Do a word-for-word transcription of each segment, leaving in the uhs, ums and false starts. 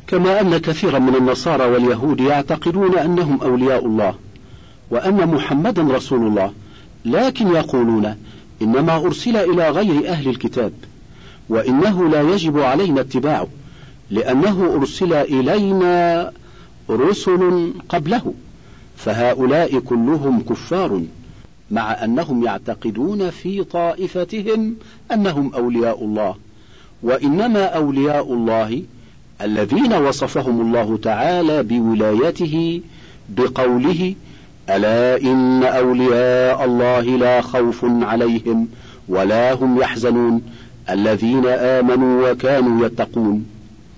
كما أن كثيرا من النصارى واليهود يعتقدون أنهم أولياء الله وأن محمدا رسول الله، لكن يقولون إنما أرسل إلى غير أهل الكتاب، وإنه لا يجب علينا اتباعه لأنه أرسل إلينا رسل قبله، فهؤلاء كلهم كفار، مع أنهم يعتقدون في طائفتهم أنهم أولياء الله، وإنما أولياء الله الذين وصفهم الله تعالى بولايته بقوله: ألا إن أولياء الله لا خوف عليهم ولا هم يحزنون الذين آمنوا وكانوا يتقون.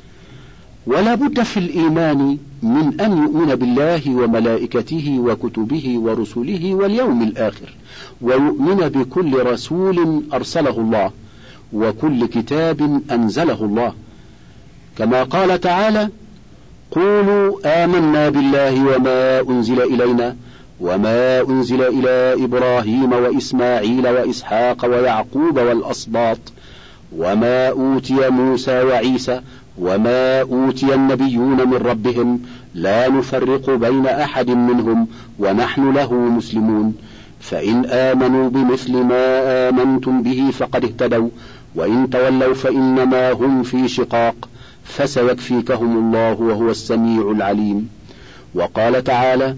ولا بد في الإيمان من أن يؤمن بالله وملائكته وكتبه ورسله واليوم الآخر، ويؤمن بكل رسول أرسله الله وكل كتاب أنزله الله، كما قال تعالى: قولوا آمنا بالله وما أنزل إلينا وما أنزل إلى إبراهيم وإسماعيل وإسحاق ويعقوب والأسباط وما أوتي موسى وعيسى وما أوتي النبيون من ربهم لا نفرق بين أحد منهم ونحن له مسلمون، فإن آمنوا بمثل ما آمنتم به فقد اهتدوا، وإن تولوا فإنما هم في شقاق فسيكفيكهم الله وهو السميع العليم. وقال تعالى: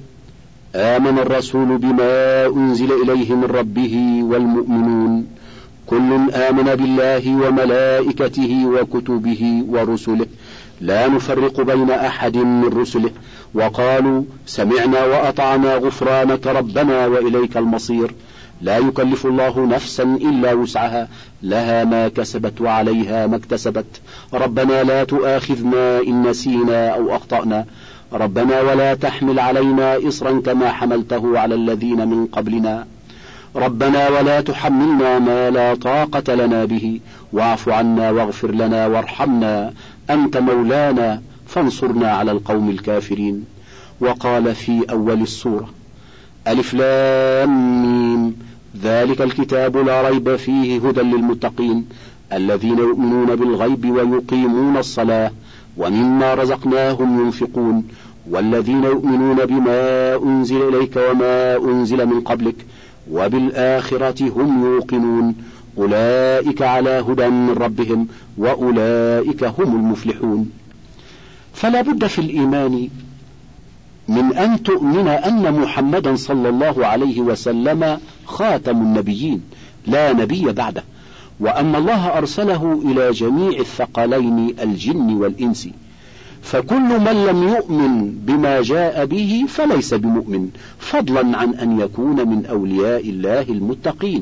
آمن الرسول بما أنزل إليه من ربه والمؤمنون كل آمن بالله وملائكته وكتبه ورسله لا نفرق بين أحد من رسله وقالوا سمعنا وأطعنا غفرانك ربنا وإليك المصير. لا يكلف الله نفسا إلا وسعها لها ما كسبت وعليها ما اكتسبت. ربنا لا تؤاخذنا إن نسينا أو أخطأنا. ربنا ولا تحمل علينا إصرا كما حملته على الذين من قبلنا. ربنا ولا تحملنا ما لا طاقة لنا به واعف عنا واغفر لنا وارحمنا أنت مولانا فانصرنا على القوم الكافرين. وقال في أول السورة: ألف لام ميم ذلك الكتاب لا ريب فيه هدى للمتقين الذين يؤمنون بالغيب ويقيمون الصلاة ومما رزقناهم ينفقون والذين يؤمنون بما أنزل إليك وما أنزل من قبلك وبالآخرة هم يوقنون أولئك على هدى من ربهم وأولئك هم المفلحون. فلا بد في الإيمان من أن تؤمن أن محمدا صلى الله عليه وسلم خاتم النبيين لا نبي بعده، وأن الله أرسله إلى جميع الثقلين الجن والإنس، فكل من لم يؤمن بما جاء به فليس بمؤمن، فضلا عن أن يكون من أولياء الله المتقين.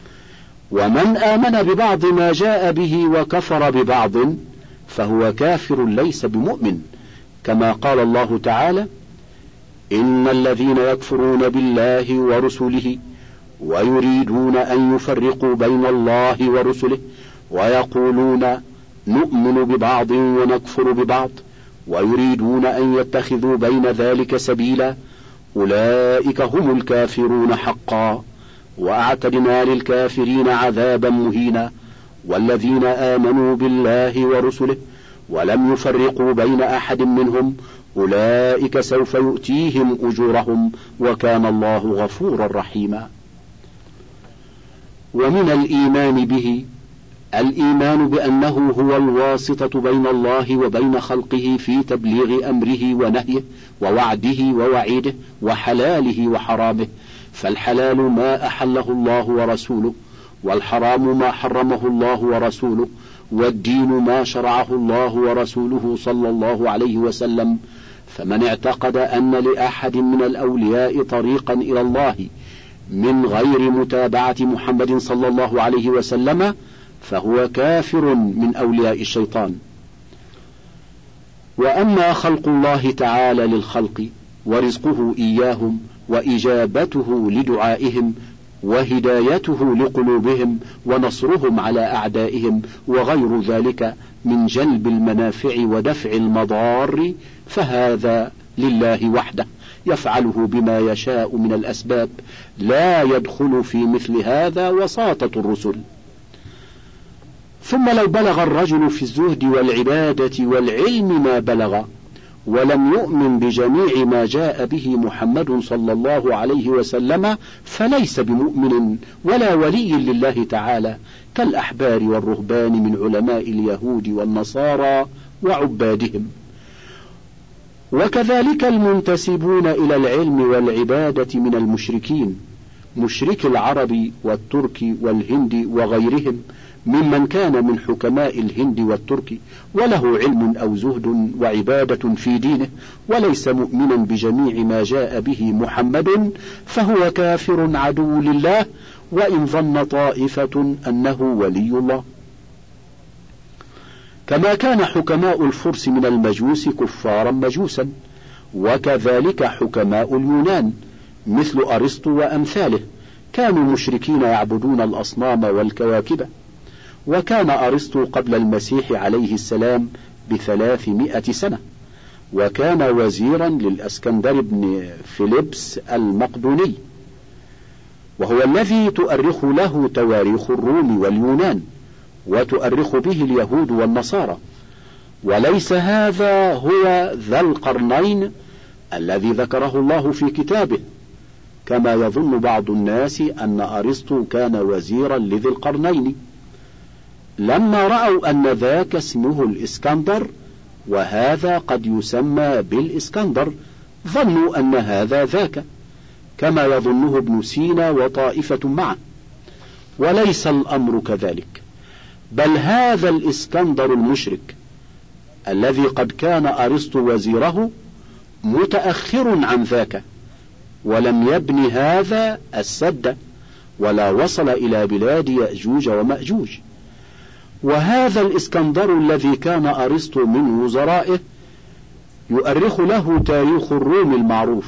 ومن آمن ببعض ما جاء به وكفر ببعض فهو كافر ليس بمؤمن، كما قال الله تعالى: إن الذين يكفرون بالله ورسله ويريدون أن يفرقوا بين الله ورسله ويقولون نؤمن ببعض ونكفر ببعض ويريدون أن يتخذوا بين ذلك سبيلا أولئك هم الكافرون حقا وأعتدنا للكافرين عذابا مهينا. والذين آمنوا بالله ورسله ولم يفرقوا بين أحد منهم أولئك سوف يؤتيهم أجورهم وكان الله غفورا رحيما. ومن الإيمان به الإيمان بأنه هو الواسطة بين الله وبين خلقه في تبليغ أمره ونهيه ووعده ووعيده وحلاله وحرامه، فالحلال ما أحله الله ورسوله، والحرام ما حرمه الله ورسوله، والدين ما شرعه الله ورسوله صلى الله عليه وسلم. فمن اعتقد أن لأحد من الأولياء طريقا إلى الله من غير متابعة محمد صلى الله عليه وسلم فهو كافر من أولياء الشيطان. وأما خلق الله تعالى للخلق ورزقه إياهم وإجابته لدعائهم وهدايته لقلوبهم ونصرهم على أعدائهم وغير ذلك من جلب المنافع ودفع المضار فهذا لله وحده يفعله بما يشاء من الأسباب، لا يدخل في مثل هذا وساطة الرسل. ثم لو بلغ الرجل في الزهد والعبادة والعلم ما بلغ ولم يؤمن بجميع ما جاء به محمد صلى الله عليه وسلم فليس بمؤمن ولا ولي لله تعالى، كالأحبار والرهبان من علماء اليهود والنصارى وعبادهم. وكذلك المنتسبون إلى العلم والعبادة من المشركين، مشرك العرب والترك والهند وغيرهم ممن كان من حكماء الهند والترك وله علم أو زهد وعبادة في دينه وليس مؤمنا بجميع ما جاء به محمد، فهو كافر عدو لله وإن ظن طائفة أنه ولي الله. كما كان حكماء الفرس من المجوس كفارا مجوسا، وكذلك حكماء اليونان مثل أرسطو وأمثاله كانوا مشركين يعبدون الأصنام والكواكب. وكان أرسطو قبل المسيح عليه السلام بثلاثمائة سنة، وكان وزيرا للأسكندر بن فيلبس المقدوني، وهو الذي تؤرخ له تواريخ الروم واليونان وتؤرخ به اليهود والنصارى. وليس هذا هو ذا القرنين الذي ذكره الله في كتابه، كما يظن بعض الناس أن أرسطو كان وزيرا لذي القرنين، لما رأوا أن ذاك اسمه الإسكندر وهذا قد يسمى بالإسكندر ظنوا أن هذا ذاك، كما يظنه ابن سينا وطائفة معه. وليس الأمر كذلك، بل هذا الإسكندر المشرك الذي قد كان أرسطو وزيره متأخر عن ذاك، ولم يبن هذا السد ولا وصل إلى بلاد يأجوج ومأجوج. وهذا الإسكندر الذي كان أرسطو من وزرائه يؤرخ له تاريخ الروم المعروف.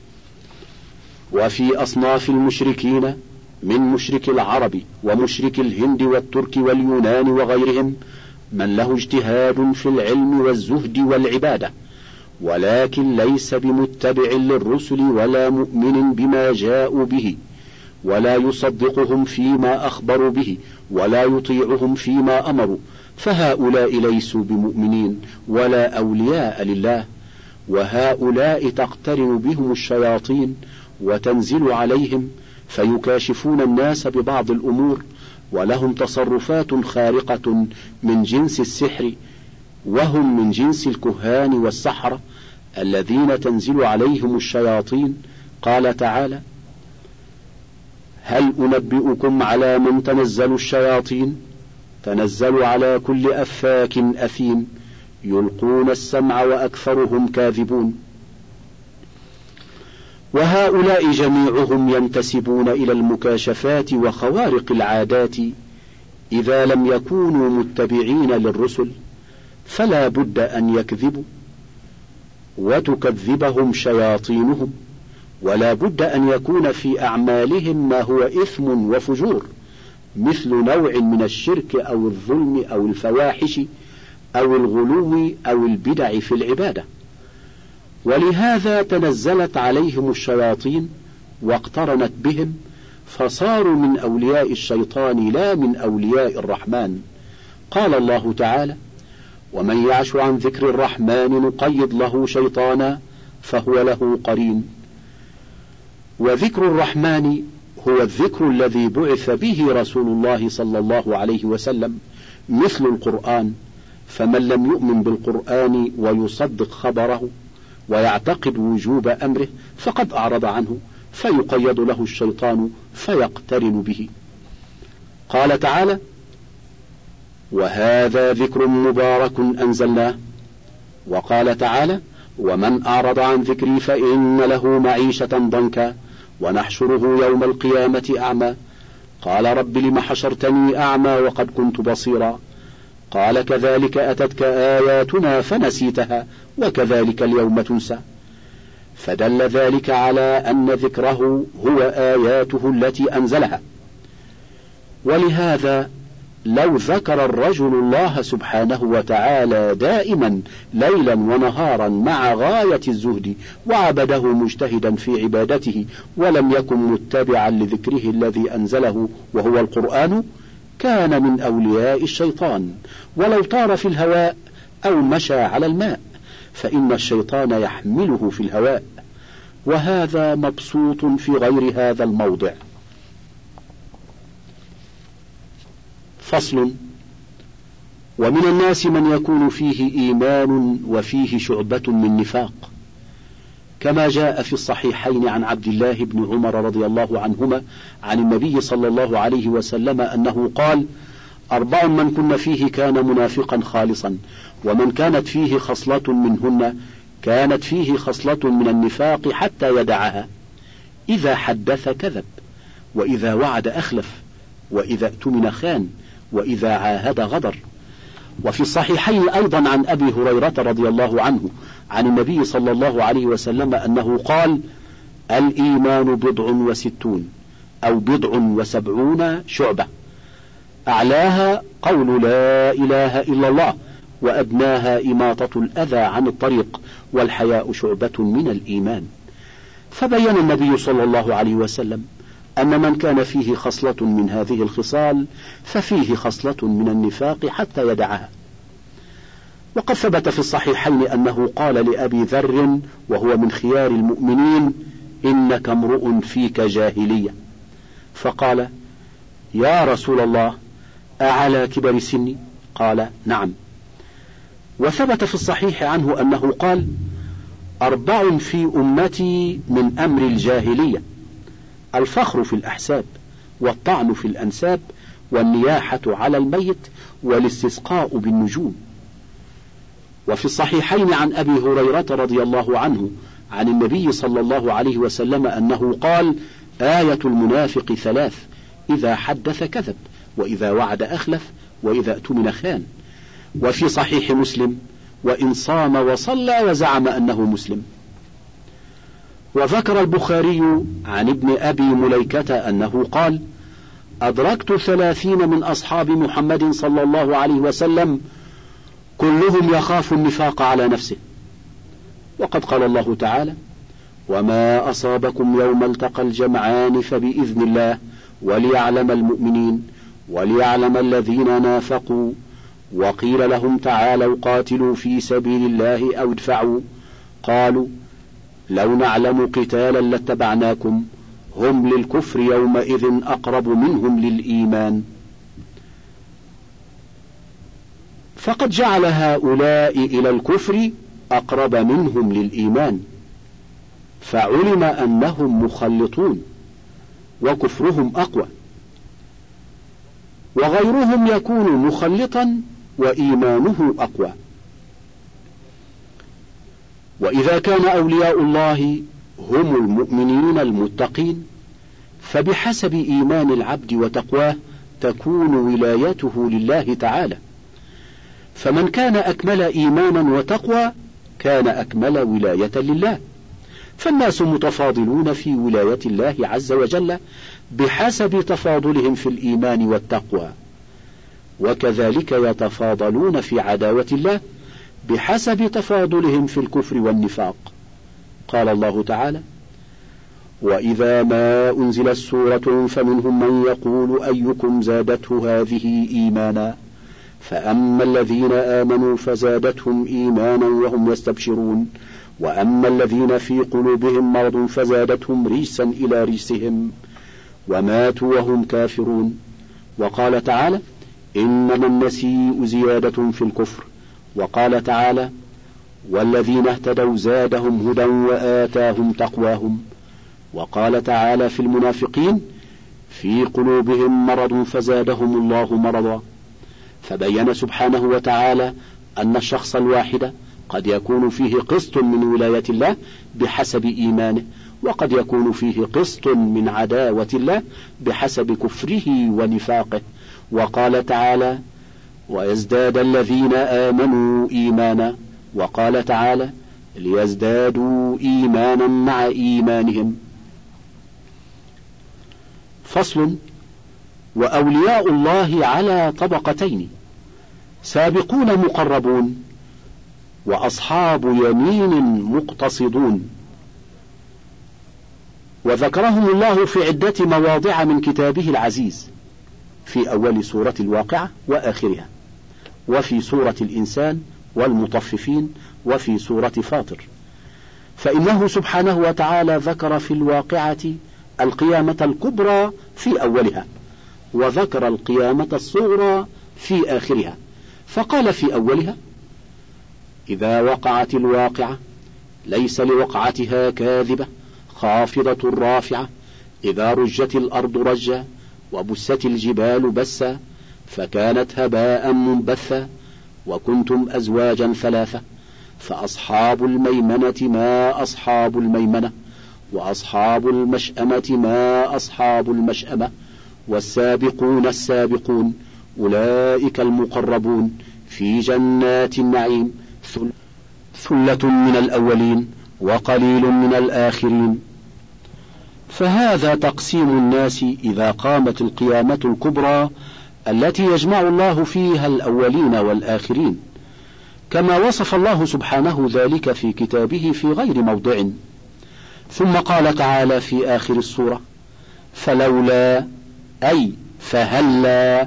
وفي أصناف المشركين من مشرك العرب ومشرك الهند والترك واليونان وغيرهم من له اجتهاد في العلم والزهد والعبادة، ولكن ليس بمتبع للرسل ولا مؤمن بما جاءوا به، ولا يصدقهم فيما أخبروا به، ولا يطيعهم فيما أمروا، فهؤلاء ليسوا بمؤمنين ولا أولياء لله. وهؤلاء تقترن بهم الشياطين وتنزل عليهم فيكاشفون الناس ببعض الأمور، ولهم تصرفات خارقة من جنس السحر، وهم من جنس الكهان والسحرة الذين تنزل عليهم الشياطين. قال تعالى: هل أنبئكم على من تنزل الشياطين؟ تنزل على كل أفاك أثيم يلقون السمع وأكثرهم كاذبون. وهؤلاء جميعهم ينتسبون إلى المكاشفات وخوارق العادات إذا لم يكونوا متبعين للرسل، فلا بد أن يكذبوا وتكذبهم شياطينهم، ولا بد أن يكون في أعمالهم ما هو إثم وفجور، مثل نوع من الشرك أو الظلم أو الفواحش أو الغلو أو البدع في العبادة. ولهذا تنزلت عليهم الشياطين واقترنت بهم، فصاروا من أولياء الشيطان لا من أولياء الرحمن. قال الله تعالى: ومن يعش عن ذكر الرحمن نقيض له شيطانا فهو له قرين. وذكر الرحمن هو الذكر الذي بعث به رسول الله صلى الله عليه وسلم مثل القرآن، فمن لم يؤمن بالقرآن ويصدق خبره ويعتقد وجوب أمره فقد أعرض عنه، فيقيد له الشيطان فيقترن به. قال تعالى: وهذا ذكر مبارك أنزلناه. وقال تعالى: ومن أعرض عن ذكري فإن له معيشة ضنكا ونحشره يوم القيامة أعمى. قال: رب لم حشرتني أعمى وقد كنت بصيرا. قال: كذلك أتتك آياتنا فنسيتها وكذلك اليوم تنسى. فدل ذلك على أن ذكره هو آياته التي أنزلها. ولهذا لو ذكر الرجل الله سبحانه وتعالى دائما ليلا ونهارا مع غاية الزهد وعبده مجتهدا في عبادته ولم يكن متبعا لذكره الذي أنزله وهو القرآن، كان من أولياء الشيطان ولو طار في الهواء أو مشى على الماء، فإن الشيطان يحمله في الهواء، وهذا مبسوط في غير هذا الموضع. فصل. ومن الناس من يكون فيه إيمان وفيه شعبة من نفاق، كما جاء في الصحيحين عن عبد الله بن عمر رضي الله عنهما عن النبي صلى الله عليه وسلم أنه قال: أربع من كن فيه كان منافقا خالصا، ومن كانت فيه خصلة منهن كانت فيه خصلة من النفاق حتى يدعها: إذا حدث كذب، وإذا وعد أخلف، وإذا اؤتمن خان، وإذا عاهد غدر. وفي الصحيحين أيضا عن أبي هريرة رضي الله عنه عن النبي صلى الله عليه وسلم أنه قال: الإيمان بضع وستون أو بضع وسبعون شعبة، أعلاها قول لا إله إلا الله، وأدناها إماطة الأذى عن الطريق، والحياء شعبة من الإيمان. فبين النبي صلى الله عليه وسلم أن من كان فيه خصلة من هذه الخصال ففيه خصلة من النفاق حتى يدعها. وقد ثبت في الصحيحين أنه قال لأبي ذر وهو من خيار المؤمنين: إنك امرؤ فيك جاهلية. فقال: يا رسول الله، أعلى كبر سني؟ قال: نعم. وثبت في الصحيح عنه أنه قال: أربع في أمتي من أمر الجاهلية: الفخر في الأحساب، والطعن في الأنساب، والنياحة على الميت، والاستسقاء بالنجوم. وفي الصحيحين عن أبي هريرة رضي الله عنه عن النبي صلى الله عليه وسلم أنه قال: آية المنافق ثلاث: إذا حدث كذب، وإذا وعد أخلف، وإذا اؤتمن خان. وفي صحيح مسلم: وإن صام وصلى وزعم أنه مسلم. وذكر البخاري عن ابن أبي مليكة أنه قال: أدركت ثلاثين من أصحاب محمد صلى الله عليه وسلم كلهم يخاف النفاق على نفسه. وقد قال الله تعالى: وما أصابكم يوم التقى الجمعان فبإذن الله وليعلم المؤمنين وليعلم الذين نافقوا، وقيل لهم تعالوا قاتلوا في سبيل الله أو ادفعوا، قالوا لو نعلم قتالا لاتبعناكم، هم للكفر يومئذ أقرب منهم للإيمان. فقد جعل هؤلاء إلى الكفر أقرب منهم للإيمان، فعلم أنهم مخلطون وكفرهم أقوى، وغيرهم يكون مخلطا وإيمانه أقوى. وإذا كان أولياء الله هم المؤمنين المتقين، فبحسب إيمان العبد وتقواه تكون ولايته لله تعالى، فمن كان أكمل إيمانا وتقوى كان أكمل ولاية لله. فالناس متفاضلون في ولاية الله عز وجل بحسب تفاضلهم في الإيمان والتقوى، وكذلك يتفاضلون في عداوة الله بحسب تفاضلهم في الكفر والنفاق. قال الله تعالى: وإذا ما أنزلت سورة فمنهم من يقول أيكم زادته هذه إيمانا، فأما الذين آمنوا فزادتهم إيمانا وهم يستبشرون، وأما الذين في قلوبهم مرض فزادتهم رجسا إلى رجسهم وماتوا وهم كافرون. وقال تعالى: إنما النسيء زيادة في الكفر. وقال تعالى: والذين اهتدوا زادهم هدى وآتاهم تقواهم. وقال تعالى في المنافقين: في قلوبهم مرض فزادهم الله مرضا. فبين سبحانه وتعالى أن الشخص الواحد قد يكون فيه قسط من ولاية الله بحسب إيمانه، وقد يكون فيه قسط من عداوة الله بحسب كفره ونفاقه. وقال تعالى: ويزداد الذين آمنوا إيمانا. وقال تعالى: ليزدادوا إيمانا مع إيمانهم. فصل. وأولياء الله على طبقتين: سابقون مقربون، وأصحاب يمين مقتصدون. وذكرهم الله في عدة مواضع من كتابه العزيز. في أول سورة الواقعة وآخرها، وفي سورة الإنسان والمطففين، وفي سورة فاطر. فإنه سبحانه وتعالى ذكر في الواقعة القيامة الكبرى في أولها، وذكر القيامة الصغرى في آخرها، فقال في أولها: إذا وقعت الواقعة ليس لوقعتها كاذبة خافضة رافعة، إذا رجت الأرض رجا وبست الجبال بسا فكانت هباء منبثا وكنتم أزواجا ثلاثة، فأصحاب الميمنة ما أصحاب الميمنة، وأصحاب المشأمة ما أصحاب المشأمة، والسابقون السابقون أولئك المقربون في جنات النعيم، ثلة من الأولين وقليل من الآخرين. فهذا تقسيم الناس إذا قامت القيامة الكبرى التي يجمع الله فيها الأولين والآخرين، كما وصف الله سبحانه ذلك في كتابه في غير موضع. ثم قال تعالى في آخر السورة: فلولا أي فهلا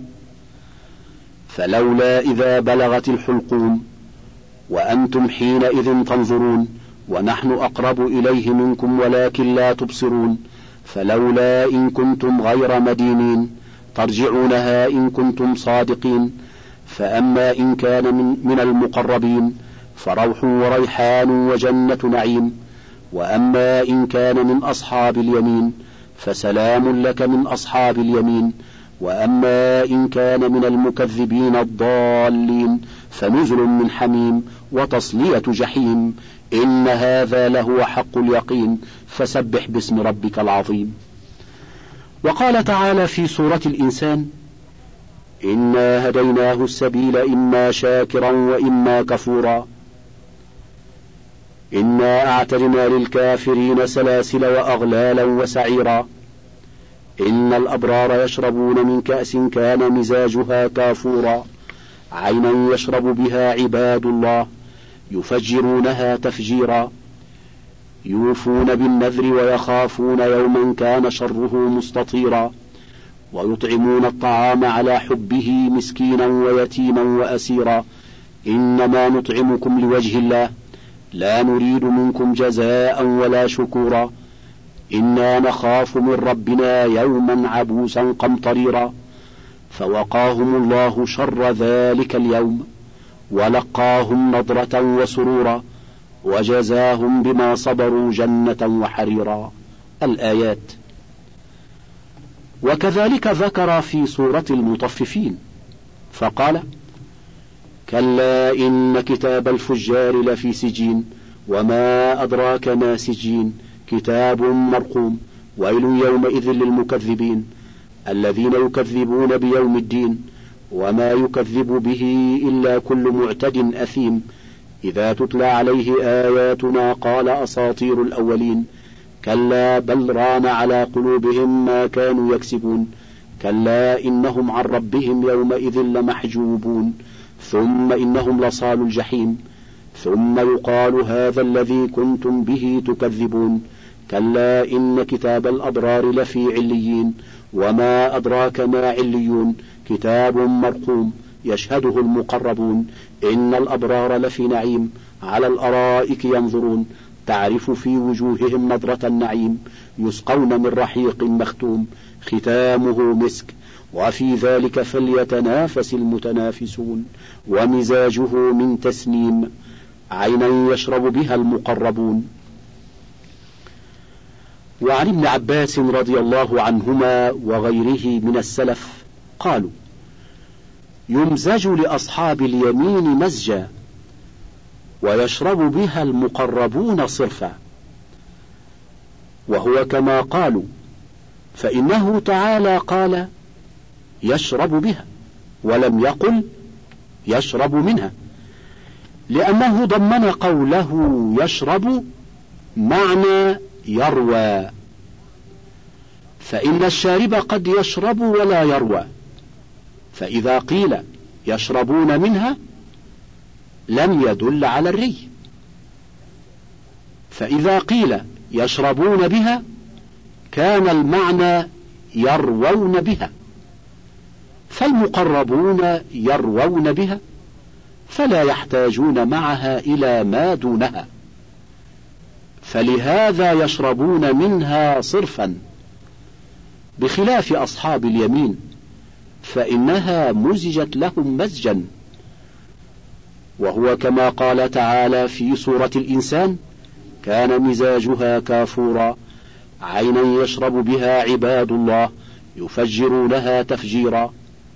فلولا إذا بلغت الحلقوم وأنتم حينئذ تنظرون ونحن أقرب إليه منكم ولكن لا تبصرون، فلولا إن كنتم غير مدينين ترجعونها إن كنتم صادقين. فأما إن كان من, من المقربين فروح وريحان وجنة نعيم، وأما إن كان من أصحاب اليمين فسلام لك من أصحاب اليمين، وأما إن كان من المكذبين الضالين فنزل من حميم وتصلية جحيم، إن هذا لهو حق اليقين، فسبح باسم ربك العظيم. وقال تعالى في سورة الإنسان: إنا هديناه السبيل إما شاكرا وإما كفورا، إنا أعتدنا للكافرين سلاسل وأغلالا وسعيرا، إن الأبرار يشربون من كأس كان مزاجها كافورا، عينا يشرب بها عباد الله يفجرونها تفجيرا، يوفون بالنذر ويخافون يوما كان شره مستطيرا، ويطعمون الطعام على حبه مسكينا ويتيما وأسيرا، إنما نطعمكم لوجه الله لا نريد منكم جزاء ولا شكورا، إنا نخاف من ربنا يوما عبوسا قمطريرا، فوقاهم الله شر ذلك اليوم ولقاهم نضرة وسرورا وجزاهم بما صبروا جنة وحريرا. الآيات. وكذلك ذكر في سورة المطففين فقال: كلا إن كتاب الفجار لفي سجين وما أدراك ما سجين كتاب مرقوم ويل يومئذ للمكذبين الذين يكذبون بيوم الدين وما يكذب به إلا كل معتد أثيم إذا تتلى عليه آياتنا قال أساطير الأولين كلا بل ران على قلوبهم ما كانوا يكسبون كلا إنهم عن ربهم يومئذ لمحجوبون ثم إنهم لصال الجحيم ثم يقال هذا الذي كنتم به تكذبون كلا إن كتاب الأبرار لفي عليين وما أدراك ما عليون كتاب مرقوم يشهده المقربون إن الأبرار لفي نعيم على الأرائك ينظرون تعرف في وجوههم نضرة النعيم يسقون من رحيق مختوم ختامه مسك وفي ذلك فليتنافس المتنافسون ومزاجه من تسنيم عينا يشرب بها المقربون. وعن ابن عباس رضي الله عنهما وغيره من السلف قالوا: يمزج لأصحاب اليمين مزجا ويشرب بها المقربون صرفا، وهو كما قالوا، فإنه تعالى قال يشرب بها ولم يقل يشرب منها، لأنه ضمن قوله يشرب معنى يروى، فإن الشارب قد يشرب ولا يروى، فإذا قيل يشربون منها لم يدل على الري، فإذا قيل يشربون بها كان المعنى يروون بها، فالمقربون يروون بها فلا يحتاجون معها إلى ما دونها، فلهذا يشربون منها صرفا، بخلاف أصحاب اليمين فإنها مزجت لهم مزجا، وهو كما قال تعالى في سورة الإنسان: كان مزاجها كافورا عينا يشرب بها عباد الله يفجرونها تفجيرا.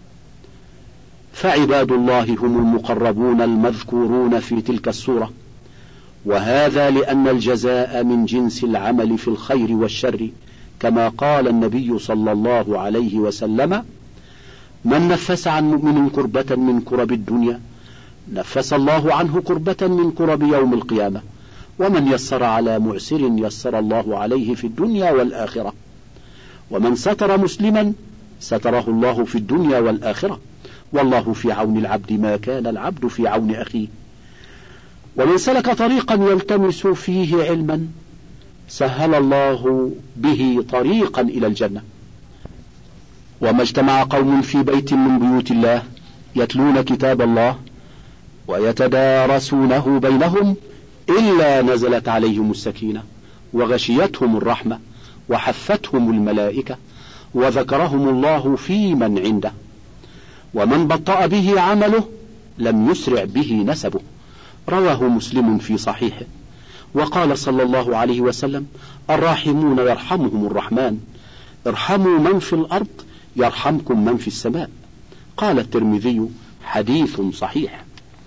فعباد الله هم المقربون المذكورون في تلك السورة، وهذا لأن الجزاء من جنس العمل في الخير والشر، كما قال النبي صلى الله عليه وسلم: من نفس عن مؤمن كربة من كرب الدنيا نفس الله عنه كربة من كرب يوم القيامة، ومن يسر على معسر يسر الله عليه في الدنيا والآخرة، ومن ستر مسلما ستره الله في الدنيا والآخرة، والله في عون العبد ما كان العبد في عون أخيه. ومن سلك طريقا يلتمس فيه علما سهل الله به طريقا إلى الجنة. وما اجتمع قوم في بيت من بيوت الله يتلون كتاب الله ويتدارسونه بينهم إلا نزلت عليهم السكينة وغشيتهم الرحمة وحفتهم الملائكة وذكرهم الله في من عنده. ومن بطأ به عمله لم يسرع به نسبه، رواه مسلم في صحيحه. وقال صلى الله عليه وسلم: الراحمون يرحمهم الرحمن، ارحموا من في الأرض يرحمكم من في السماء. قال الترمذي: حديث صحيح.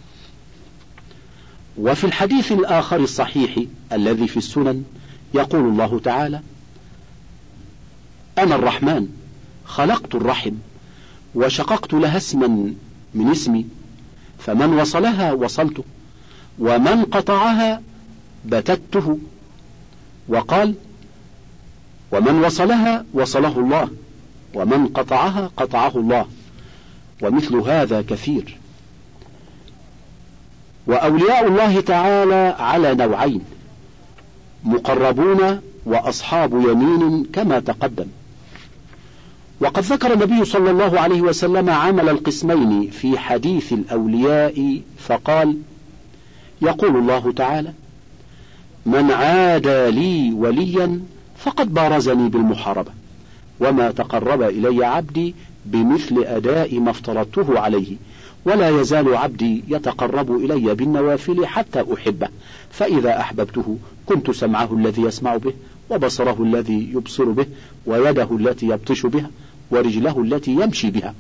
وفي الحديث الآخر الصحيح الذي في السنن يقول الله تعالى: أنا الرحمن خلقت الرحم وشققت لها اسما من اسمي، فمن وصلها وصلته ومن قطعها بتته. وقال: ومن وصلها وصله الله ومن قطعها قطعه الله. ومثل هذا كثير. وأولياء الله تعالى على نوعين: مقربون وأصحاب يمين كما تقدم. وقد ذكر النبي صلى الله عليه وسلم عمل القسمين في حديث الأولياء فقال: يقول الله تعالى: من عادى لي وليا فقد بارزني بالمحاربة، وما تقرب إلي عبدي بمثل أداء ما افترضته عليه، ولا يزال عبدي يتقرب إلي بالنوافل حتى أحبه، فإذا أحببته كنت سمعه الذي يسمع به، وبصره الذي يبصر به، ويده التي يبطش بها، ورجله التي يمشي بها.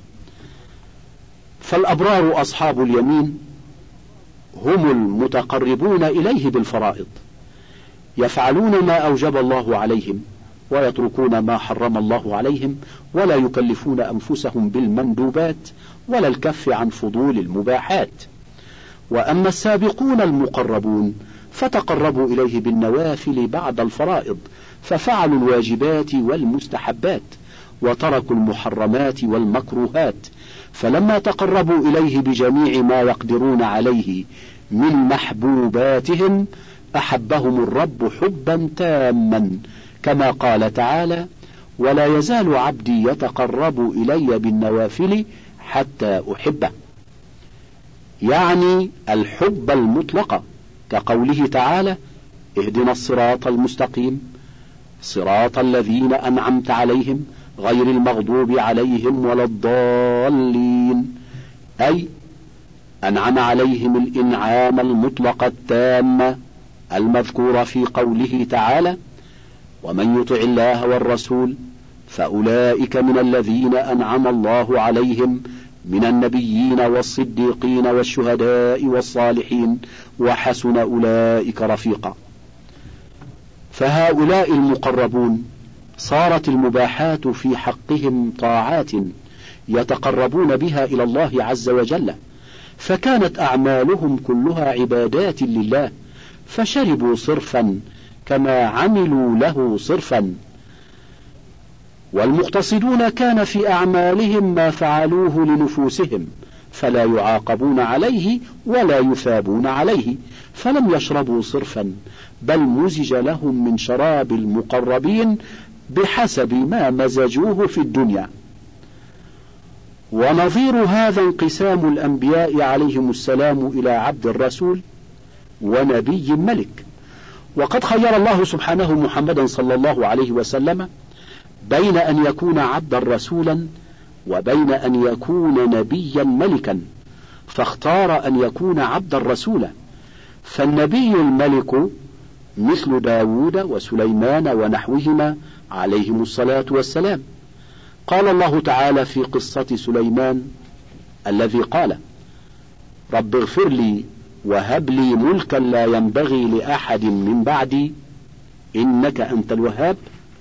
فالأبرار أصحاب اليمين هم المتقربون إليه بالفرائض، يفعلون ما أوجب الله عليهم ويتركون ما حرم الله عليهم، ولا يكلفون أنفسهم بالمندوبات ولا الكف عن فضول المباحات. وأما السابقون المقربون فتقربوا إليه بالنوافل بعد الفرائض، ففعلوا الواجبات والمستحبات وتركوا المحرمات والمكروهات، فلما تقربوا إليه بجميع ما يقدرون عليه من محبوباتهم أحبهم الرب حبا تاما، كما قال تعالى: ولا يزال عبدي يتقرب إلي بالنوافل حتى أحبه، يعني الحب المطلق، كقوله تعالى: اهدنا الصراط المستقيم صراط الذين أنعمت عليهم غير المغضوب عليهم ولا الضالين، أي أنعم عليهم الإنعام المطلق التام المذكور في قوله تعالى: ومن يطع الله والرسول فأولئك من الذين أنعم الله عليهم من النبيين والصديقين والشهداء والصالحين وحسن أولئك رفيقا. فهؤلاء المقربون صارت المباحات في حقهم طاعات يتقربون بها إلى الله عز وجل، فكانت أعمالهم كلها عبادات لله، فشربوا صرفا كما عملوا له صرفا. والمقتصدون كان في أعمالهم ما فعلوه لنفوسهم، فلا يعاقبون عليه ولا يثابون عليه، فلم يشربوا صرفا، بل مزج لهم من شراب المقربين بحسب ما مزجوه في الدنيا. ونظير هذا انقسام الأنبياء عليهم السلام إلى عبد الرسول ونبي ملك. وقد خير الله سبحانه محمدا صلى الله عليه وسلم بين أن يكون عبدا رسولا وبين أن يكون نبيا ملكا، فاختار أن يكون عبدا رسولا. فالنبي الملك مثل داود وسليمان ونحوهما عليهم الصلاة والسلام. قال الله تعالى في قصة سليمان الذي قال: رب اغفر لي وهب لي ملكا لا ينبغي لأحد من بعدي إنك أنت الوهاب.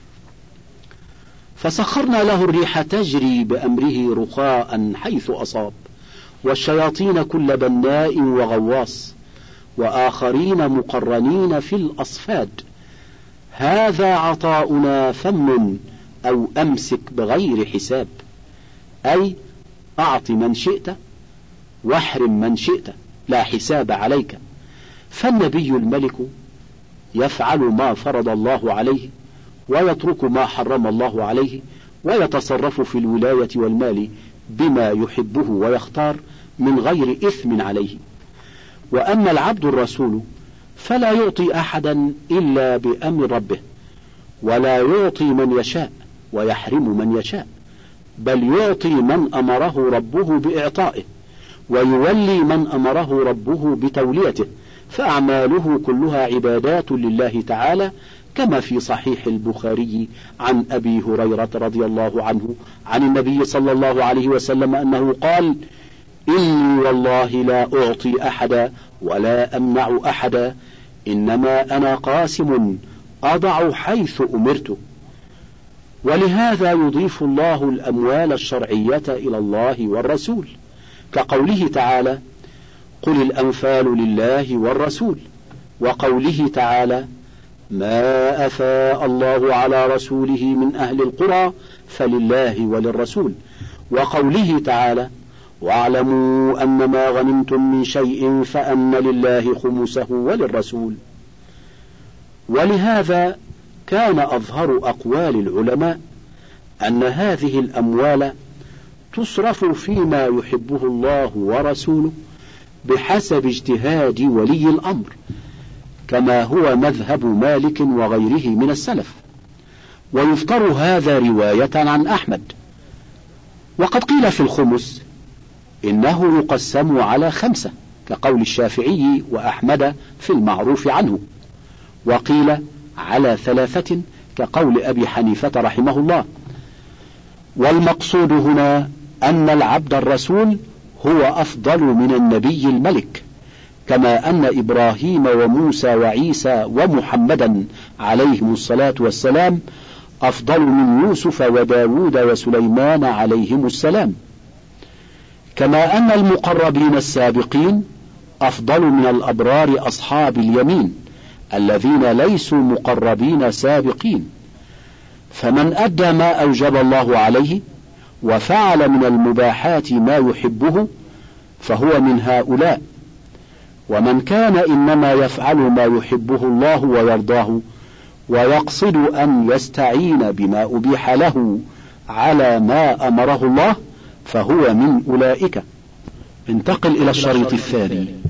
فسخرنا له الريح تجري بأمره رخاء حيث أصاب، والشياطين كل بناء وغواص، وآخرين مقرنين في الأصفاد. هذا عطاؤنا فمن أو أمسك بغير حساب، أي أعط من شئت واحرم من شئت لا حساب عليك. فالنبي الملك يفعل ما فرض الله عليه ويترك ما حرم الله عليه، ويتصرف في الولاية والمال بما يحبه ويختار من غير إثم عليه. وأما العبد الرسول فلا يعطي أحدا إلا بأمر ربه، ولا يعطي من يشاء ويحرم من يشاء، بل يعطي من أمره ربه بإعطائه، ويولي من أمره ربه بتوليته، فأعماله كلها عبادات لله تعالى، كما في صحيح البخاري عن أبي هريرة رضي الله عنه عن النبي صلى الله عليه وسلم أنه قال: إني والله لا أعطي أحدا ولا أمنع أحدا، إنما أنا قاسم أضع حيث أمرت. ولهذا يضيف الله الأموال الشرعية إلى الله والرسول، كقوله تعالى: قل الأنفال لله والرسول، وقوله تعالى: ما أفاء الله على رسوله من أهل القرى فلله وللرسول، وقوله تعالى: واعلموا أن ما غنمتم من شيء فأن لله خمسه وللرسول. ولهذا كان أظهر أقوال العلماء أن هذه الأموال تصرف فيما يحبه الله ورسوله بحسب اجتهاد ولي الأمر، كما هو مذهب مالك وغيره من السلف. ويفتر هذا رواية عن أحمد. وقد قيل في الخمس إنه يقسم على خمسة، كقول الشافعي وأحمد في المعروف عنه، وقيل على ثلاثة كقول أبي حنيفة رحمه الله. والمقصود هنا أن العبد الرسول هو أفضل من النبي الملك، كما أن إبراهيم وموسى وعيسى ومحمدا عليهم الصلاة والسلام أفضل من يوسف وداود وسليمان عليهم السلام، كما أن المقربين السابقين أفضل من الأبرار أصحاب اليمين الذين ليسوا مقربين سابقين. فمن أدى ما أوجب الله عليه وفعل من المباحات ما يحبه فهو من هؤلاء. ومن كان إنما يفعل ما يحبه الله ويرضاه ويقصد أن يستعين بما أبيح له على ما أمره الله فهو من أولئك. انتقل إلى الشريط الثاني.